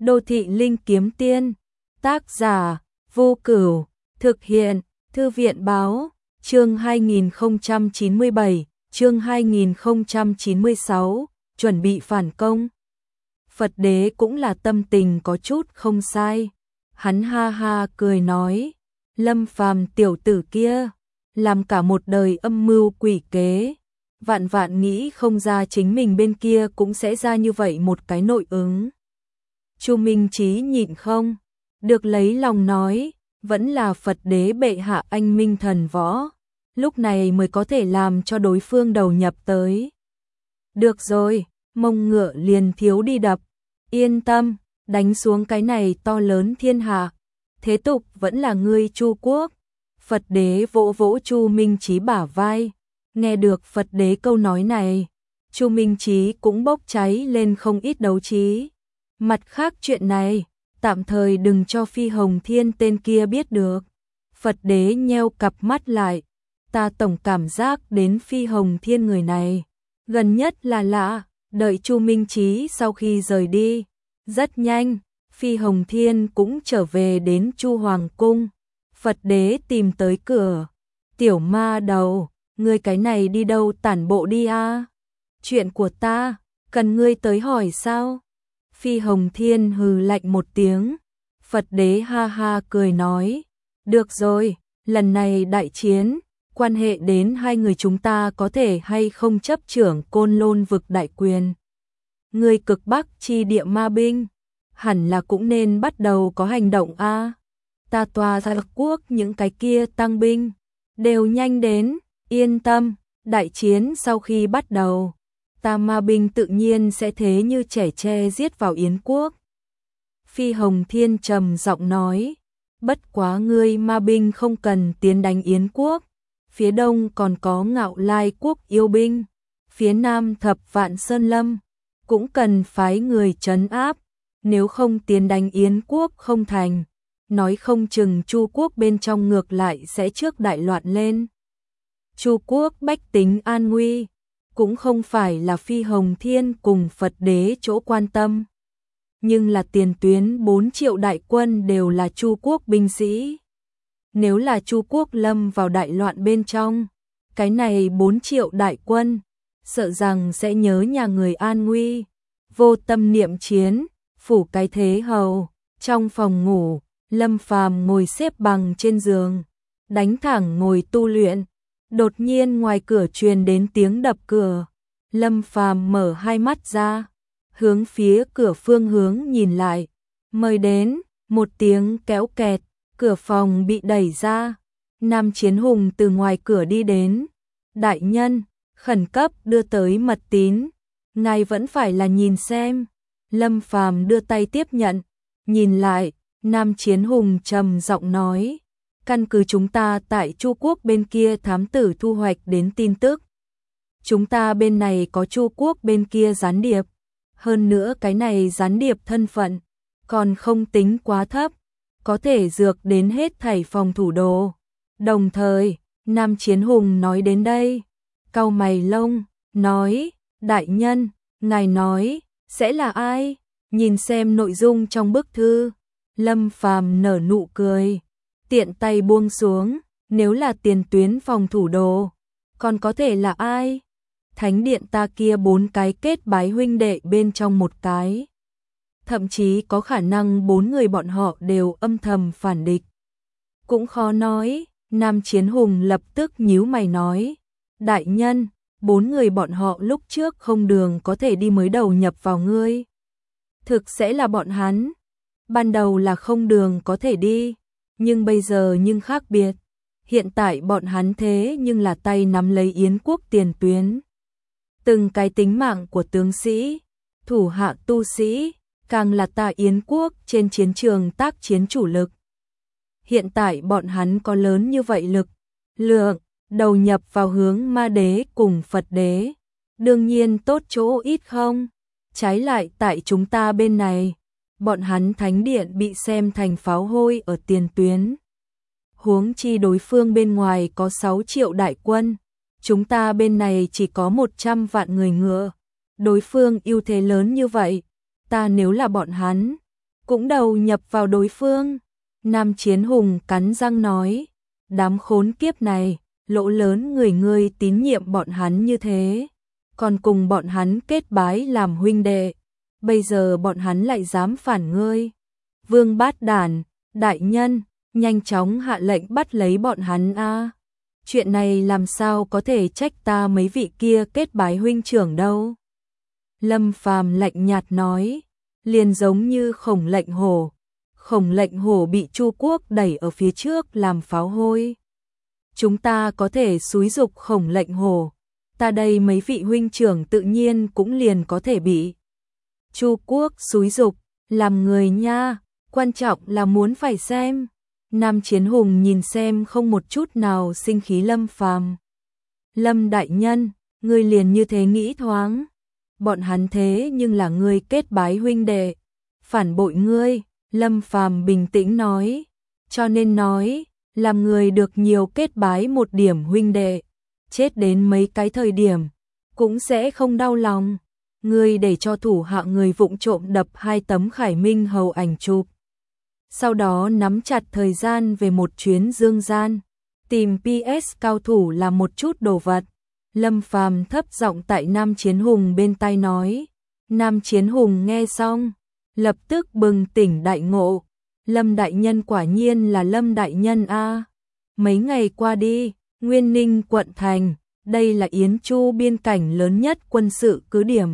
Đô thị linh kiếm tiên, tác giả, Vô Cửu, thực hiện, Thư viện báo, chương 2097, chương 2096, chuẩn bị phản công. Phật đế cũng là tâm tình có chút không sai. Hắn ha ha cười nói, Lâm Phàm tiểu tử kia, làm cả một đời âm mưu quỷ kế. Vạn vạn nghĩ không ra chính mình bên kia cũng sẽ ra như vậy một cái nội ứng. Chu Minh Chí nhịn không được lấy lòng nói, vẫn là Phật đế bệ hạ anh minh thần võ, lúc này mới có thể làm cho đối phương đầu nhập tới. Được rồi, mông ngựa liền thiếu đi đập, yên tâm, đánh xuống cái này to lớn thiên hạ, thế tục vẫn là ngươi Chu quốc. Phật đế vỗ vỗ Chu Minh Chí bả vai, nghe được Phật đế câu nói này, Chu Minh Chí cũng bốc cháy lên không ít đấu trí. Mặt khác chuyện này, tạm thời đừng cho Phi Hồng Thiên tên kia biết được. Phật đế nheo cặp mắt lại, ta tổng cảm giác đến Phi Hồng Thiên người này, gần nhất là lạ, đợi Chu Minh Chí sau khi rời đi. Rất nhanh, Phi Hồng Thiên cũng trở về đến Chu Hoàng Cung. Phật đế tìm tới cửa, tiểu ma đầu, ngươi cái này đi đâu tản bộ đi a? Chuyện của ta, cần ngươi tới hỏi sao? Phi Hồng Thiên hừ lạnh một tiếng, Phật đế ha ha cười nói, được rồi, lần này đại chiến, quan hệ đến hai người chúng ta có thể hay không chấp trưởng Côn Lôn vực đại quyền. Người cực bắc chi địa ma binh, hẳn là cũng nên bắt đầu có hành động a. Ta tòa ra quốc những cái kia tăng binh, đều nhanh đến, yên tâm, đại chiến sau khi bắt đầu, ta ma binh tự nhiên sẽ thế như trẻ tre giết vào Yến quốc. Phi Hồng Thiên trầm giọng nói, bất quá ngươi ma binh không cần tiến đánh Yến quốc, phía đông còn có Ngạo Lai quốc yêu binh, phía nam Thập Vạn Sơn Lâm, cũng cần phái người trấn áp, nếu không tiến đánh Yến quốc không thành, nói không chừng Chu quốc bên trong ngược lại sẽ trước đại loạn lên. Chu quốc bách tính an nguy, cũng không phải là Phi Hồng Thiên cùng Phật đế chỗ quan tâm, nhưng là tiền tuyến 4 triệu đại quân đều là Chu quốc binh sĩ. Nếu là Chu quốc lâm vào đại loạn bên trong, cái này 4 triệu đại quân, sợ rằng sẽ nhớ nhà người an nguy, vô tâm niệm chiến, phủ cái thế hầu. Trong phòng ngủ, Lâm Phàm ngồi xếp bằng trên giường, đánh thẳng ngồi tu luyện. Đột nhiên ngoài cửa truyền đến tiếng đập cửa. Lâm Phàm mở hai mắt ra, hướng phía cửa phương hướng nhìn lại. Mời đến, một tiếng kéo kẹt, cửa phòng bị đẩy ra. Nam Chiến Hùng từ ngoài cửa đi đến. Đại nhân, khẩn cấp đưa tới mật tín. Ngài vẫn phải là nhìn xem. Lâm Phàm đưa tay tiếp nhận, nhìn lại, Nam Chiến Hùng trầm giọng nói, căn cứ chúng ta tại Chu quốc bên kia thám tử thu hoạch đến tin tức, chúng ta bên này có Chu quốc bên kia gián điệp, hơn nữa cái này gián điệp thân phận còn không tính quá thấp, có thể dược đến hết thảy phòng thủ đồ. Đồng thời, Nam Chiến Hùng nói đến đây, cau mày lông, nói, đại nhân, ngài nói, sẽ là ai? Nhìn xem nội dung trong bức thư. Lâm Phàm nở nụ cười, tiện tay buông xuống, nếu là tiền tuyến phòng thủ đồ, còn có thể là ai? Thánh điện ta kia 4 cái kết bái huynh đệ bên trong một cái. Thậm chí có khả năng 4 người bọn họ đều âm thầm phản địch. Cũng khó nói, Nam Chiến Hùng lập tức nhíu mày nói, đại nhân, 4 người bọn họ lúc trước không đường có thể đi mới đầu nhập vào ngươi. Thực sẽ là bọn hắn. Ban đầu là không đường có thể đi, nhưng bây giờ nhưng khác biệt. Hiện tại bọn hắn thế nhưng là tay nắm lấy Yến quốc tiền tuyến. Từng cái tính mạng của tướng sĩ, thủ hạ tu sĩ, càng là ta Yến quốc trên chiến trường tác chiến chủ lực. Hiện tại bọn hắn có lớn như vậy lực, lượng, đầu nhập vào hướng ma đế cùng Phật đế. Đương nhiên tốt chỗ ít không? Trái lại tại chúng ta bên này, bọn hắn thánh điện bị xem thành pháo hôi ở tiền tuyến. Huống chi đối phương bên ngoài có 6 triệu đại quân, chúng ta bên này chỉ có 100 vạn người ngựa. Đối phương ưu thế lớn như vậy, ta nếu là bọn hắn, cũng đầu nhập vào đối phương. Nam Chiến Hùng cắn răng nói, đám khốn kiếp này, lỗ lớn người tín nhiệm bọn hắn như thế, còn cùng bọn hắn kết bái làm huynh đệ, bây giờ bọn hắn lại dám phản ngươi. Vương Bát Đản, đại nhân, nhanh chóng hạ lệnh bắt lấy bọn hắn a. Chuyện này làm sao có thể trách ta mấy vị kia kết bái huynh trưởng đâu. Lâm Phàm lạnh nhạt nói, liền giống như Khổng Lệnh Hổ. Khổng Lệnh Hổ bị Chu Quốc đẩy ở phía trước làm pháo hôi. Chúng ta có thể xúi giục Khổng Lệnh Hổ, ta đây mấy vị huynh trưởng tự nhiên cũng liền có thể bị Chu Quốc xúi giục, làm người nha, quan trọng là muốn phải xem. Nam Chiến Hùng nhìn xem không một chút nào sinh khí Lâm Phàm. Lâm đại nhân, ngươi liền như thế nghĩ thoáng. Bọn hắn thế nhưng là ngươi kết bái huynh đệ, phản bội ngươi. Lâm Phàm bình tĩnh nói, cho nên nói, làm người được nhiều kết bái một điểm huynh đệ, chết đến mấy cái thời điểm, cũng sẽ không đau lòng. Ngươi để cho thủ hạ người vụng trộm đập 2 tấm Khải Minh hầu ảnh chụp. Sau đó nắm chặt thời gian về một chuyến dương gian, tìm PS cao thủ làm một chút đồ vật. Lâm Phàm thấp giọng tại Nam Chiến Hùng bên tai nói. Nam Chiến Hùng nghe xong, lập tức bừng tỉnh đại ngộ. Lâm đại nhân quả nhiên là Lâm đại nhân a. Mấy ngày qua đi, Nguyên Ninh quận thành, đây là Yến Chu biên cảnh lớn nhất quân sự cứ điểm.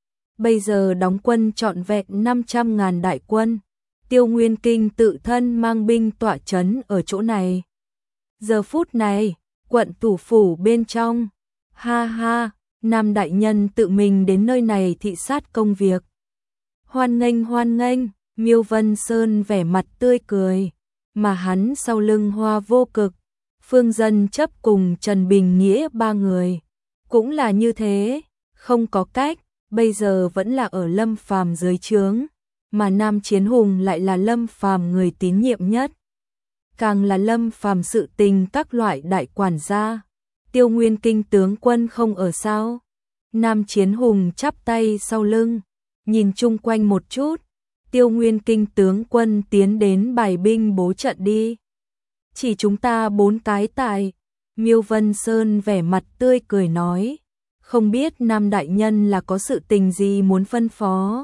Bây giờ đóng quân trọn vẹn 500.000 đại quân. Tiêu Nguyên Kinh tự thân mang binh tọa trấn ở chỗ này. Giờ phút này, quận thủ phủ bên trong, ha ha, Nam đại nhân tự mình đến nơi này thị sát công việc. Hoan nghênh, Miêu Vân Sơn vẻ mặt tươi cười, mà hắn sau lưng Hoa Vô Cực, Phương Dân Chấp cùng Trần Bình Nghĩa 3 người. Cũng là như thế, không có cách, bây giờ vẫn là ở Lâm Phàm dưới trướng, mà Nam Chiến Hùng lại là Lâm Phàm người tín nhiệm nhất. Càng là Lâm Phàm sự tình các loại đại quản gia. Tiêu Nguyên Kinh tướng quân không ở sao? Nam Chiến Hùng chắp tay sau lưng, nhìn chung quanh một chút. Tiêu Nguyên Kinh tướng quân tiến đến bài binh bố trận đi. Chỉ chúng ta 4 cái tại. Miêu Vân Sơn vẻ mặt tươi cười nói, không biết Nam đại nhân là có sự tình gì muốn phân phó.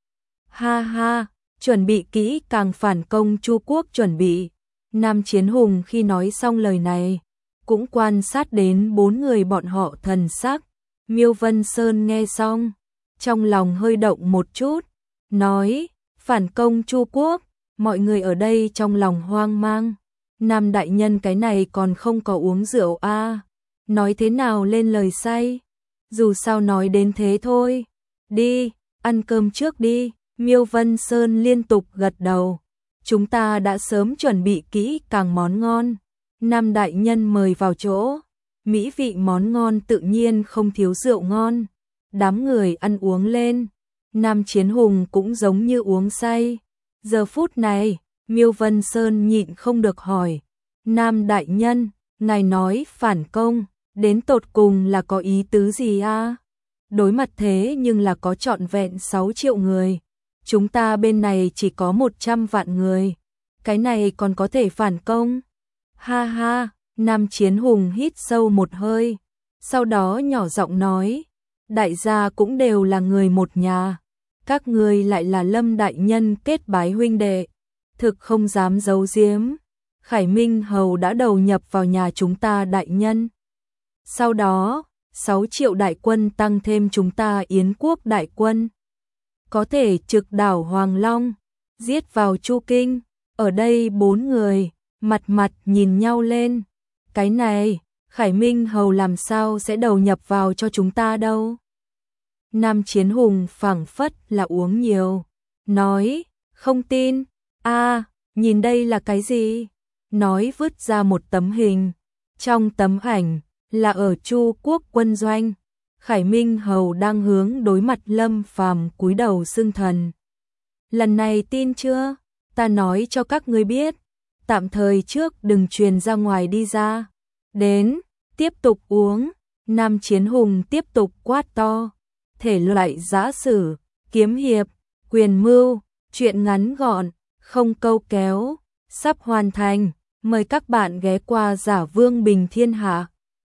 Ha ha, chuẩn bị kỹ càng phản công Chu Quốc chuẩn bị. Nam Chiến Hùng khi nói xong lời này, cũng quan sát đến 4 người bọn họ thần sắc. Miêu Vân Sơn nghe xong, trong lòng hơi động một chút, nói, phản công Chu Quốc, mọi người ở đây trong lòng hoang mang. Nam đại nhân cái này còn không có uống rượu a, nói thế nào lên lời say, dù sao nói đến thế thôi. Đi, ăn cơm trước đi. Miêu Vân Sơn liên tục gật đầu. Chúng ta đã sớm chuẩn bị kỹ càng món ngon. Nam đại nhân mời vào chỗ. Mỹ vị món ngon tự nhiên không thiếu rượu ngon. Đám người ăn uống lên. Nam Chiến Hùng cũng giống như uống say. Giờ phút này, Miêu Vân Sơn nhịn không được hỏi. Nam đại nhân, ngài nói phản công, đến tột cùng là có ý tứ gì a? Đối mặt thế nhưng là có trọn vẹn 6 triệu người. Chúng ta bên này chỉ có 100 vạn người. Cái này còn có thể phản công? Ha ha, Nam Chiến Hùng hít sâu một hơi. Sau đó nhỏ giọng nói, đại gia cũng đều là người một nhà. Các ngươi lại là Lâm đại nhân kết bái huynh đệ. Thực không dám giấu giếm. Khải Minh Hầu đã đầu nhập vào nhà chúng ta đại nhân. Sau đó, 6 triệu đại quân tăng thêm chúng ta Yến quốc đại quân. Có thể trực đảo Hoàng Long, giết vào Chu Kinh. Ở đây 4 người, mặt nhìn nhau lên. Cái này, Khải Minh Hầu làm sao sẽ đầu nhập vào cho chúng ta đâu. Nam Chiến Hùng phảng phất là uống nhiều. Nói, không tin. Nhìn đây là cái gì? Nói vứt ra một tấm hình. Trong tấm ảnh, là ở Chu Quốc quân doanh. Khải Minh Hầu đang hướng đối mặt Lâm Phàm cúi đầu xưng thần. Lần này tin chưa? Ta nói cho các ngươi biết. Tạm thời trước đừng truyền ra ngoài đi ra. Đến, tiếp tục uống. Nam Chiến Hùng tiếp tục quát to. Thể loại giã sử, kiếm hiệp, quyền mưu, Chuyện ngắn gọn, không câu kéo, sắp hoàn thành. Mời các bạn ghé qua Giả Vương Bình Thiên Hạ.